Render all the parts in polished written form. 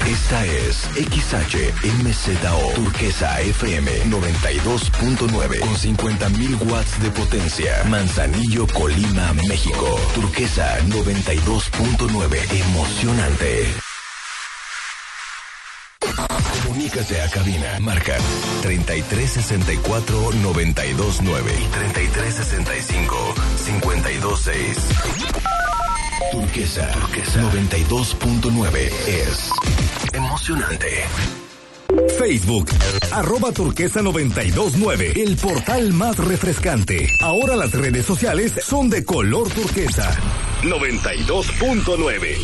Esta es XHMZO Turquesa FM 92.9 con 50,000 watts de potencia. Manzanillo, Colima, México. Turquesa 92.9. Emocionante. Comunícate a cabina. Marca 3364-929 y 3365-526. Turquesa 92.9 es emocionante. Facebook, @Turquesa929, el portal más refrescante. Ahora las redes sociales son de color turquesa. 92.9.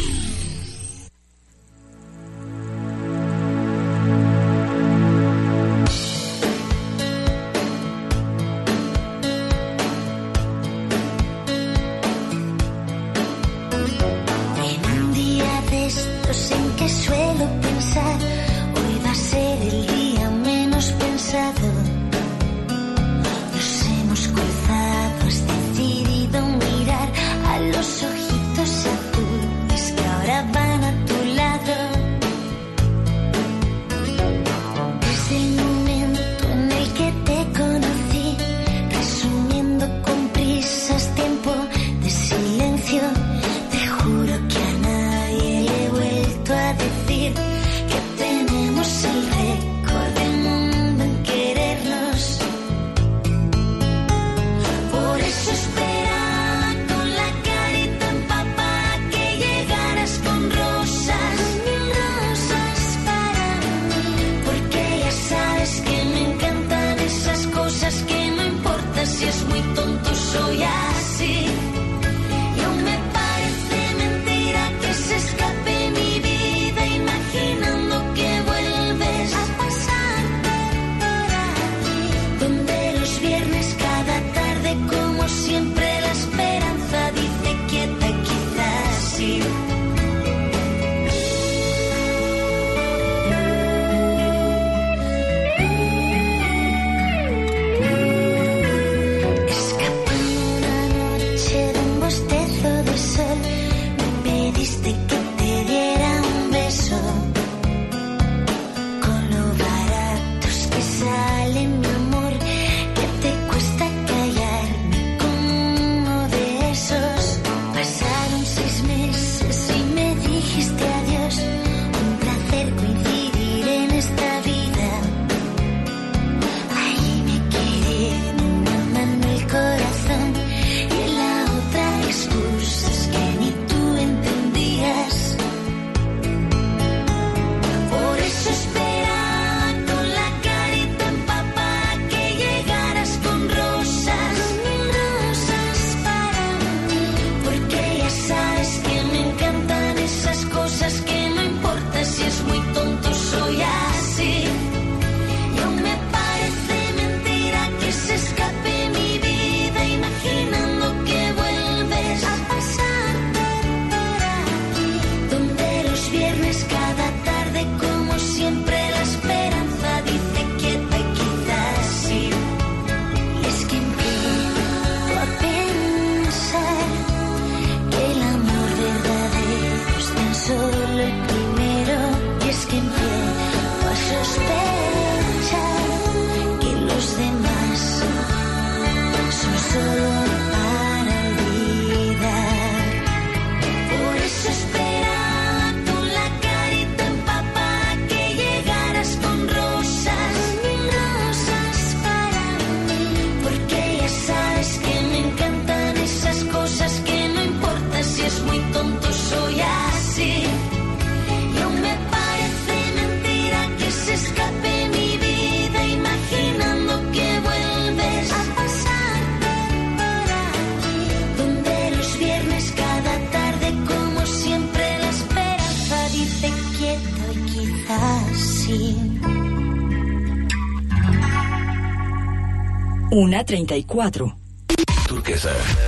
Una 34. Turquesa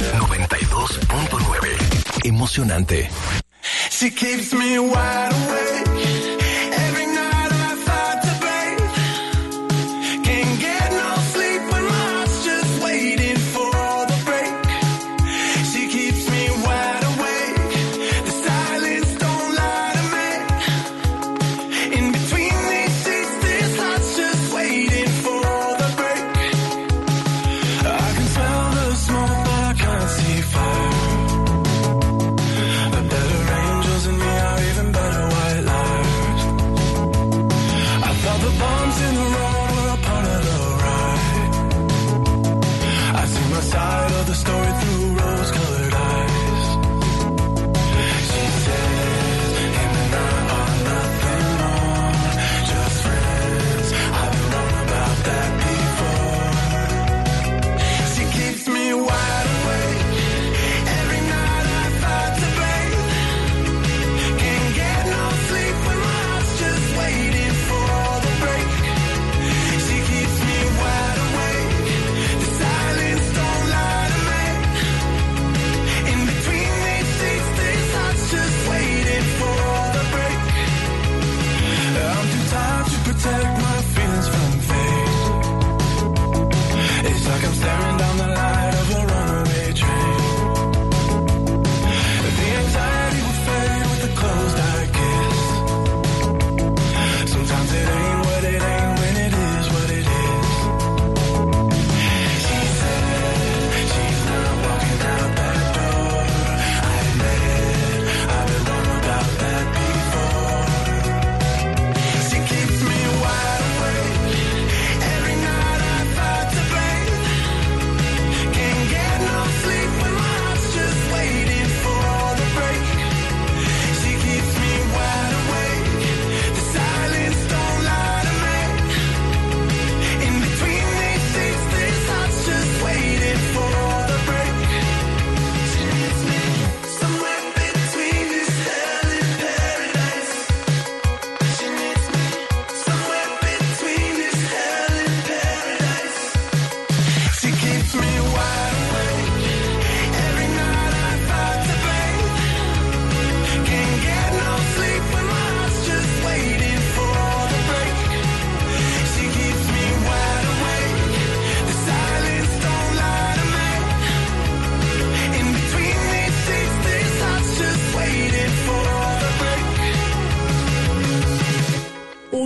92.9. Emocionante. She keeps me wide awake. Every night I fight to bathe. Can't get no sleep when my heart's just waiting for the break. She keeps me wide awake. The silence don't lie to me.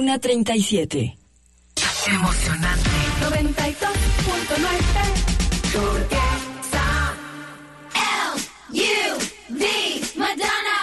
1:37. Emocionante. 92.9 Turquesa. L-U-V Madonna.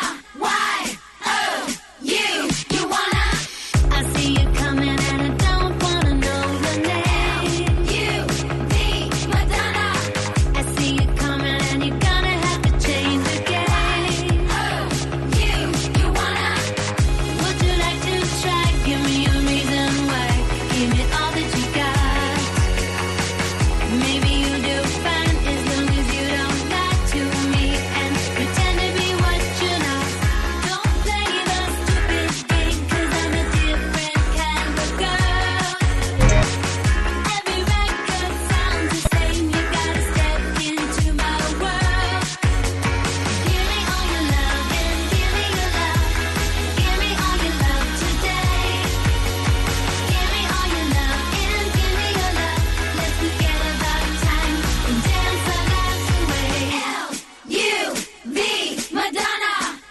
Y-O-U. You wanna? I see you coming and I don't wanna know your name. U-V Madonna. I see you coming and you're gonna have to change the game. O-U. You wanna? Would you like to try? Give me a reason why. Give me all that you got. Maybe you do fine as long as you don't lie to me and pretend to be what you're not. Don't play the stupid game, 'cause I'm a different kind of girl. Every record sounds the same. You gotta step into my world. Give me all your love and give me your love. Give me all your love today. Give me all your love and give me your love. Let's forget about time and dance our lives away. L-U-V Madonna.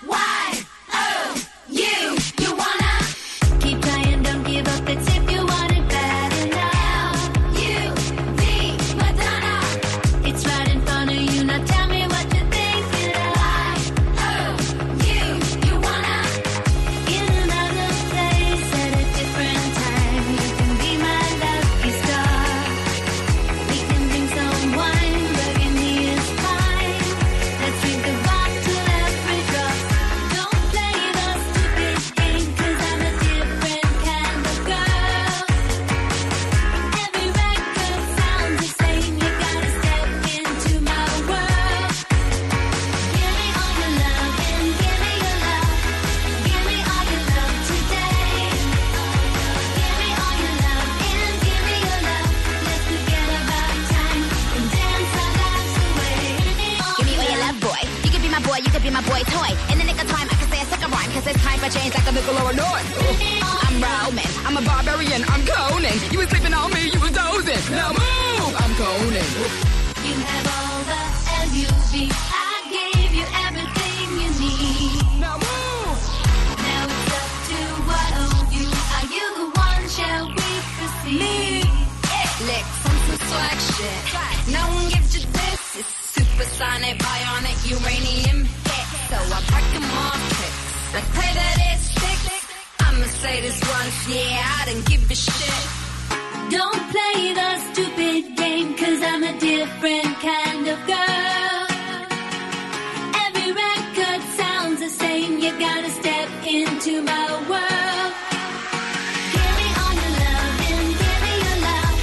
Y-O-U. You wanna? Keep trying, don't give up. It's if you want it bad enough. U-V Madonna. It's right in front of you. Now tell me what you think it of. O-U. You wanna? In another place at a different time. You can be my lucky star. We can drink some wine, burgundy is fine. Let's drink the bottle every drop. Don't play the stupid game, 'cause I'm a different kind of girl. Every record sounds the same. You gotta step into my world. Give me all your love and give me your love. Give me all your love today. Give me all your love and give me your love. Let's forget about time and dance our lives away. Give me all your love, boy. You can be my boy, you can be my boy toy. In the nick of time, I can say a second rhyme, 'cause it's time for change like a nickel or a noise. I'm Roman, I'm a barbarian, I'm Conan. You was sleeping on me, you was dozing. Now move, I'm Conan. You have all the L-U-V. I gave you everything you need. Now move. Now it's up to what of you. Are you the one? Shall we proceed? Lick from some swag shit. No one gives you this. It's supersonic, bionic, uranium hit. So I break them off tricks. I pray that it sticks. I'ma say this once, yeah, I didn't give a shit. Don't play the stupid game, 'cause I'm a different kind of girl. Every record sounds the same. You gotta step into my world. Give me all your love and give me your love.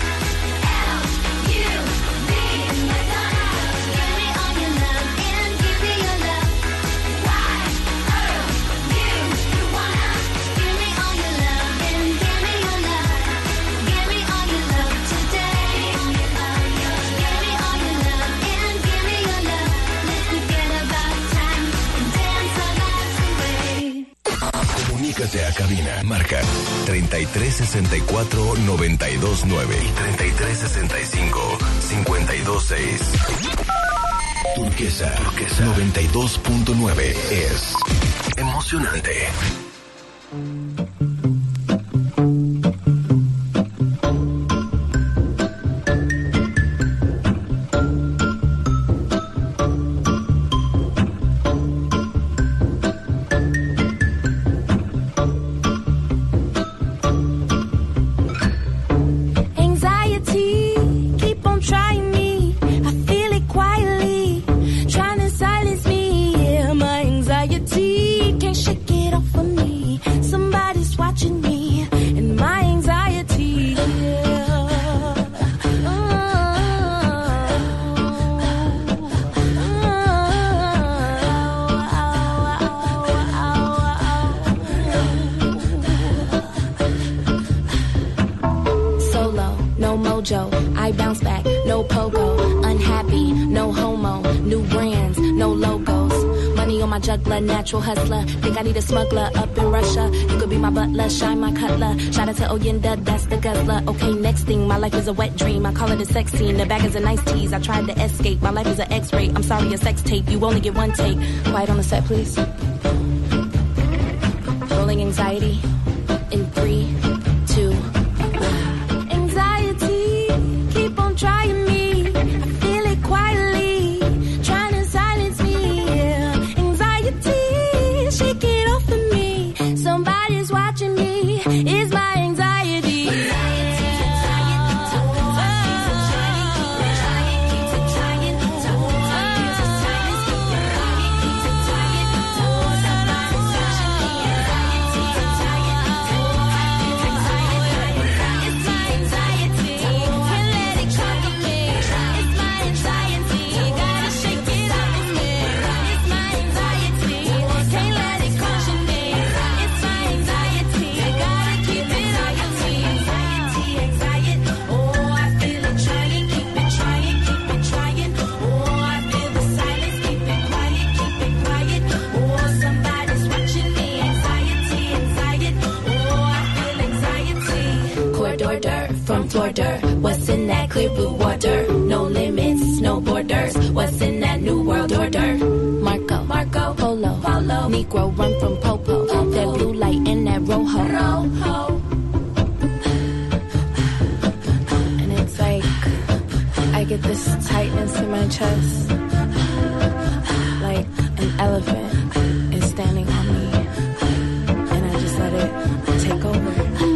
L-U-V Madonna. Give me all your love and give me your love. Y-O-U. You wanna? Give me all your love and give me your love. Give me all your love today. Give me all your love and give me your love. Let's forget about time and dance our lives away. Comunícate a cabina. Marca 3364-929 y 3365-526. Turquesa 92.9 es emocionante. Anxiety, keep on trying me. I feel it quietly, trying to silence me. Yeah, my anxiety can't shake it off of me. Somebody's watching me, and my anxiety. Solo, no mojo. I bounce back, no pogo. Unhappy, no homo. New brands, no logos. Money on my juggler, natural hustler. Think I need a smuggler up in Russia. You could be my butler, shine my cutler. Shout out to Oyenda, that's the guzzler. Okay, next thing, my life is a wet dream. I call it a sex scene. The bag is a nice tease. I tried to escape. My life is an X-ray. I'm sorry, a sex tape. You only get one take. Quiet on the set, please. Rolling anxiety in 3, watching me is my anxiety. From Florida, what's in that clear blue water? No limits, no borders. What's in that new world order? Marco, Polo, Negro run from Popo. That blue light in that rojo. And it's like I get this tightness in my chest, like an elephant is standing on me, and I just let it take over.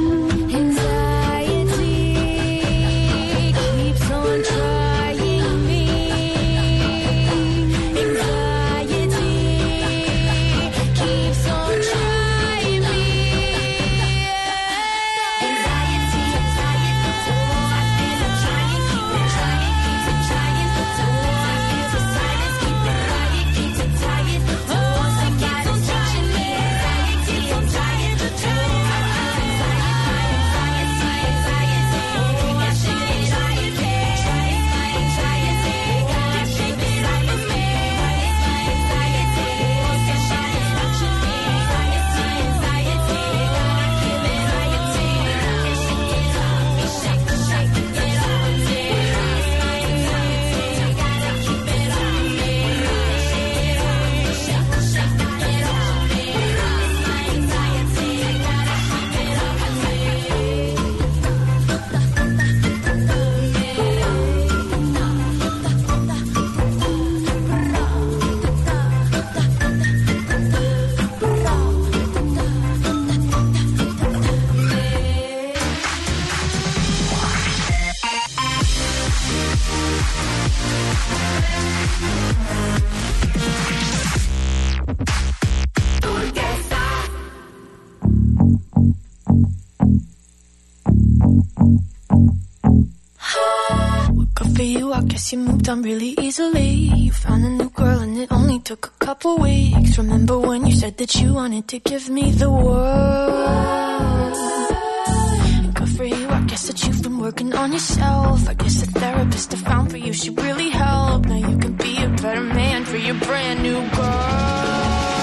You moved on really easily. You found a new girl and it only took a couple weeks. Remember when you said that you wanted to give me the world? And good for you, I guess that you've been working on yourself. I guess the therapist I found for you should really help. Now you can be a better man for your brand new girl.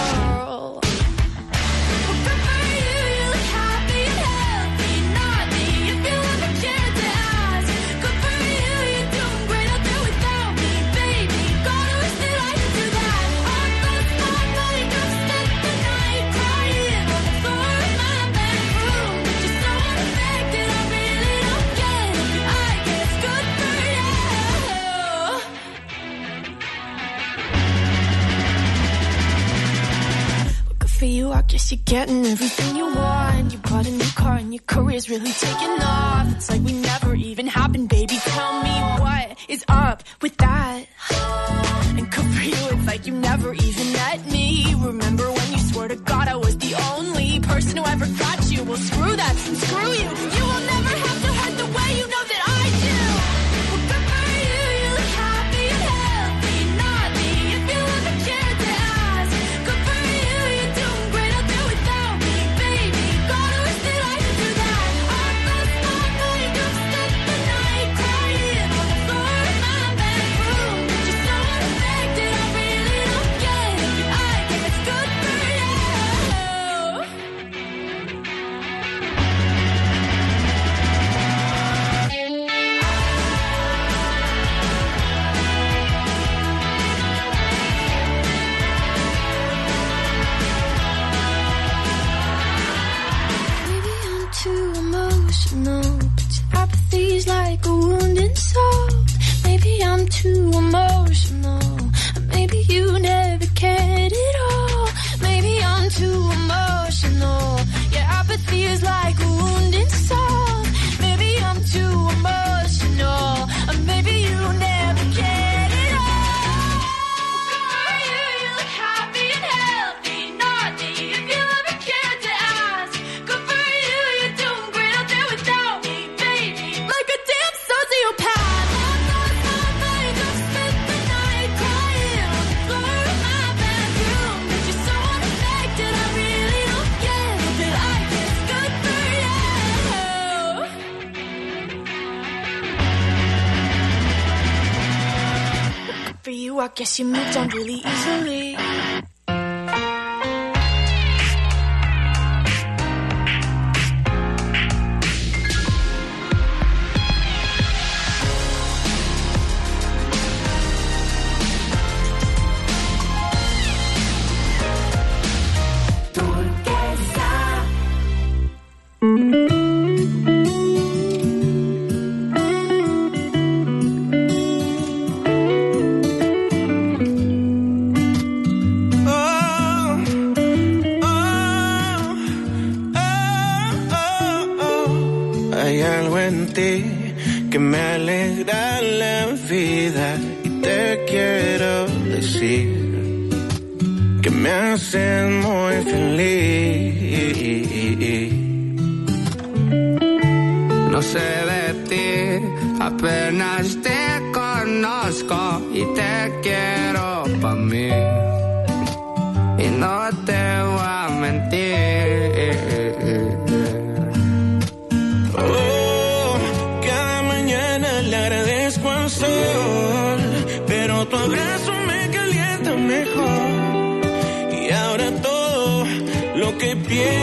I guess you're getting everything you want. You bought a new car and your career's really taking off. It's like we never even happened, baby. Tell me what is up with that? And good for you, it's like you never even met me. Remember when you swore to God I was the only person who ever got you? Well, screw that and screw you. You will never have to hurt the way you know that I do. Well, good for you, you look happy and healthy. Not me, if you ever cared to ask. Good for you, you're doing great out there without me, baby. God, I wish that I could do that. I lost my mind, I've spent the night crying on the floor of my bedroom. Just so unaffected, I really don't get it. I guess good for you. Maybe I'm too emotional, but your apathy's like a wounded soul. Maybe I'm too emotional, maybe you never cared at all. Maybe I'm too emotional, your apathy I guess you moved on really easily. Hay algo en ti que me alegra la vida y te quiero decir que me hacen muy feliz. No sé de ti, apenas te conozco y te quiero pa' mí. Y no te voy a mentir. Oh, cada mañana le agradezco al sol, pero tu abrazo me calienta mejor. Y ahora todo lo que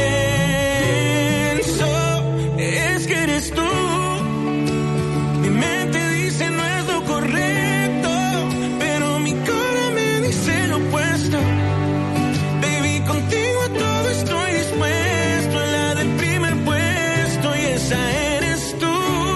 pienso es que eres tú. Mi mente dice no es lo correcto, pero mi cara me dice lo opuesto. Baby, contigo a todo estoy dispuesto, a la del primer puesto, y esa eres tú.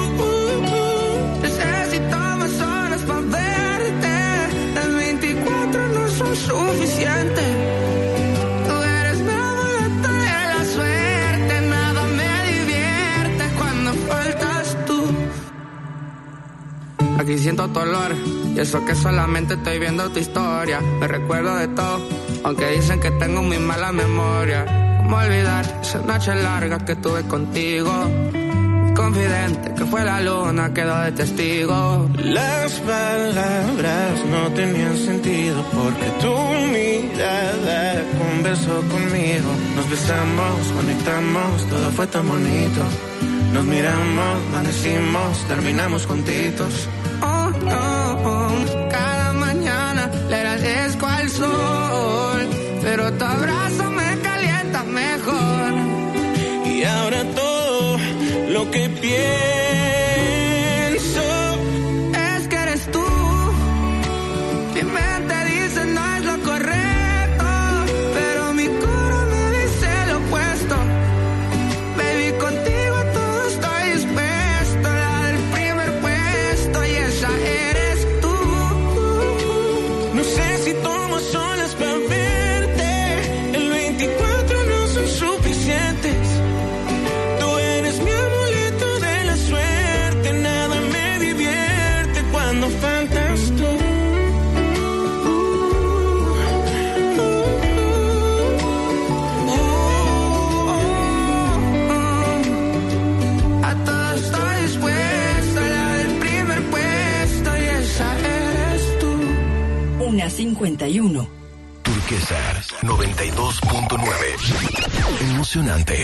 Necesito más horas pa' verte, las 24 no son suficientes. Tú eres mi amuleto de la suerte, nada me divierte cuando faltas tú. Aquí siento tu olor, y eso que solamente estoy viendo tu historia. Me recuerdo de todo, aunque dicen que tengo muy mala memoria. ¿Cómo olvidar esa noche larga que tuve contigo? Confidente que fue la luna, quedó de testigo. Las palabras no tenían sentido porque tu mirada conversó conmigo. Nos besamos, conectamos, todo fue tan bonito. Nos miramos, amanecimos, terminamos juntitos. Oh, oh, oh. Cada mañana le agradezco al sol, pero tu abrazo me calienta mejor. Y ahora todo lo que pienso es que eres tú. Mi mente dice no es lo correcto, pero mi corazón me dice lo opuesto. Baby, contigo a todo estoy dispuesto, la del primer puesto, y esa eres tú. No sé si tomo solas para verte, el 24 no son suficientes. Tú eres mi amuleto de la suerte, nada me divierte cuando faltas tú. A todo estoy dispuesta, la del primer puesto, y esa eres tú. 1:51. Turquesa 92.9. Emocionante.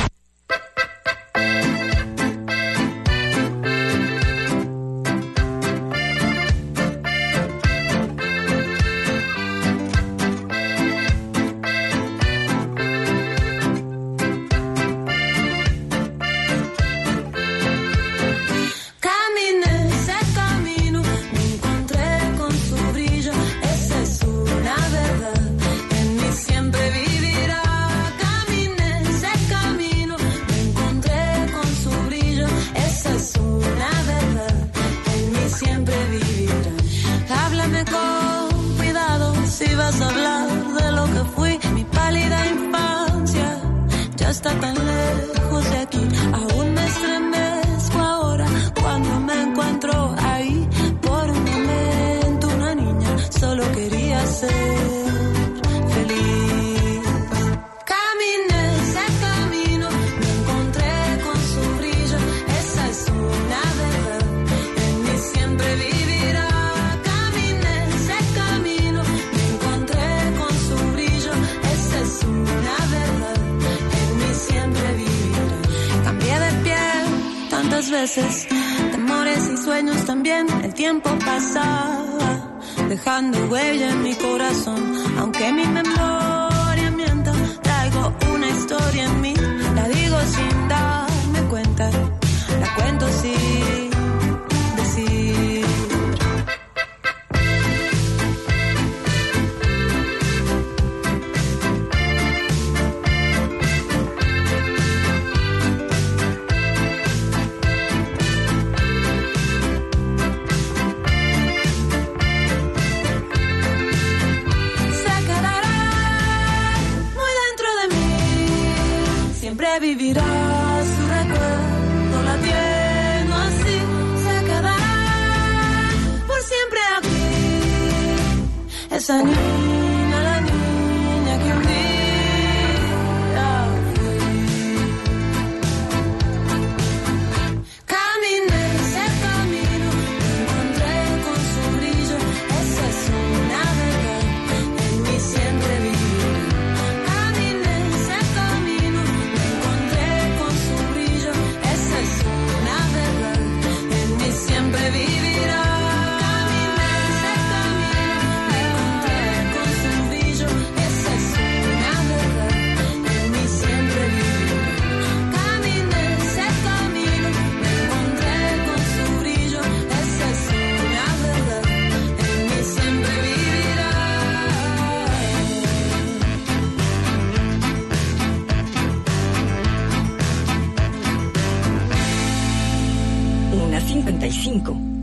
Caminé ese camino, me encontré con su brillo, esa es una verdad, en mí siempre vivirá. Caminé ese camino, me encontré con su brillo, esa es una verdad, en mí siempre vivirá. Háblame con cuidado si vas a hablar de lo que fui, mi pálida infancia ya está tan lejos de aquí, aún me estremezco ahora cuando me encuentro ahí. Por un momento una niña solo quería ser feliz. Caminé ese camino, me encontré con su brillo, esa es una verdad, en mí siempre vivirá. Caminé ese camino, me encontré con su brillo, esa es una verdad, en mí siempre vivirá. Cambié de piel tantas veces, temores y sueños también, el tiempo pasaba, dejando huella en mi corazón. Aunque mi memoria mienta, traigo una historia en mí. La digo sin darme cuenta, la cuento sin decir. Siempre vivirá su recuerdo latiendo así, se quedará por siempre aquí. Esa niña, la niña que un día fui. Caminé ese camino, me encontré con su brillo. Esa es una verdad, en mí siempre vivirá. Caminé ese camino, siempre vivirá. Caminé ese camino, me encontré con su brillo. Esa es una verdad, en mí siempre vivirá. Caminé ese camino, me encontré con su brillo. Esa es una verdad, en mí siempre vivirá. 1:55.